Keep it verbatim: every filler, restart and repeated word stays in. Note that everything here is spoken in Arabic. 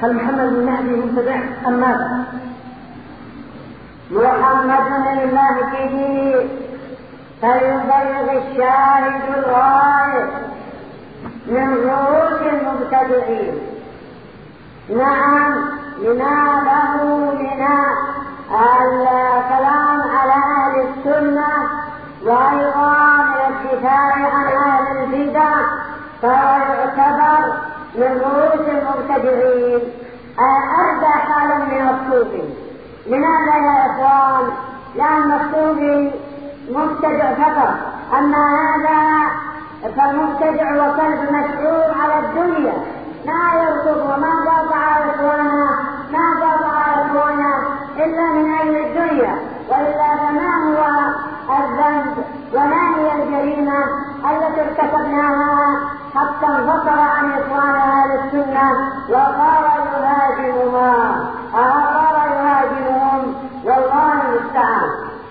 هل محمد بن مهدي مبتدع أم ماذا؟ محمد المهدي فليبلغ الشاهد الغائب من رؤوس المبتدعين. نعم، لنا له لنا الكلام على أهل السنة وأيضا الدفاع عن أهل البدع، فهو يعتبر من رؤوس المبتدعين أربع حالا من الصوفي. لماذا يا إخوان؟ لأن الصوفي مبتدع فقط، أما هذا فالمبتدع وكلب مسعور على الدنيا، ما يركض وما قاطع إخوانا ما قاطع إخوانا إلا من أجل الدنيا، وإلا فما هو الذنب وما هي الجريمة التي ارتكبناها حتى انفصل عن إخوان أهل السنة وقال يهاجمهما أو قال يهاجمهم، والله المستعان.